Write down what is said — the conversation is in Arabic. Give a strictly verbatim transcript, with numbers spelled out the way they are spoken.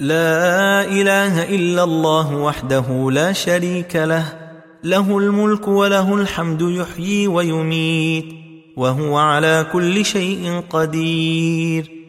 لا إله إلا الله وحده لا شريك له، له الملك وله الحمد يحيي ويميت وهو على كل شيء قدير.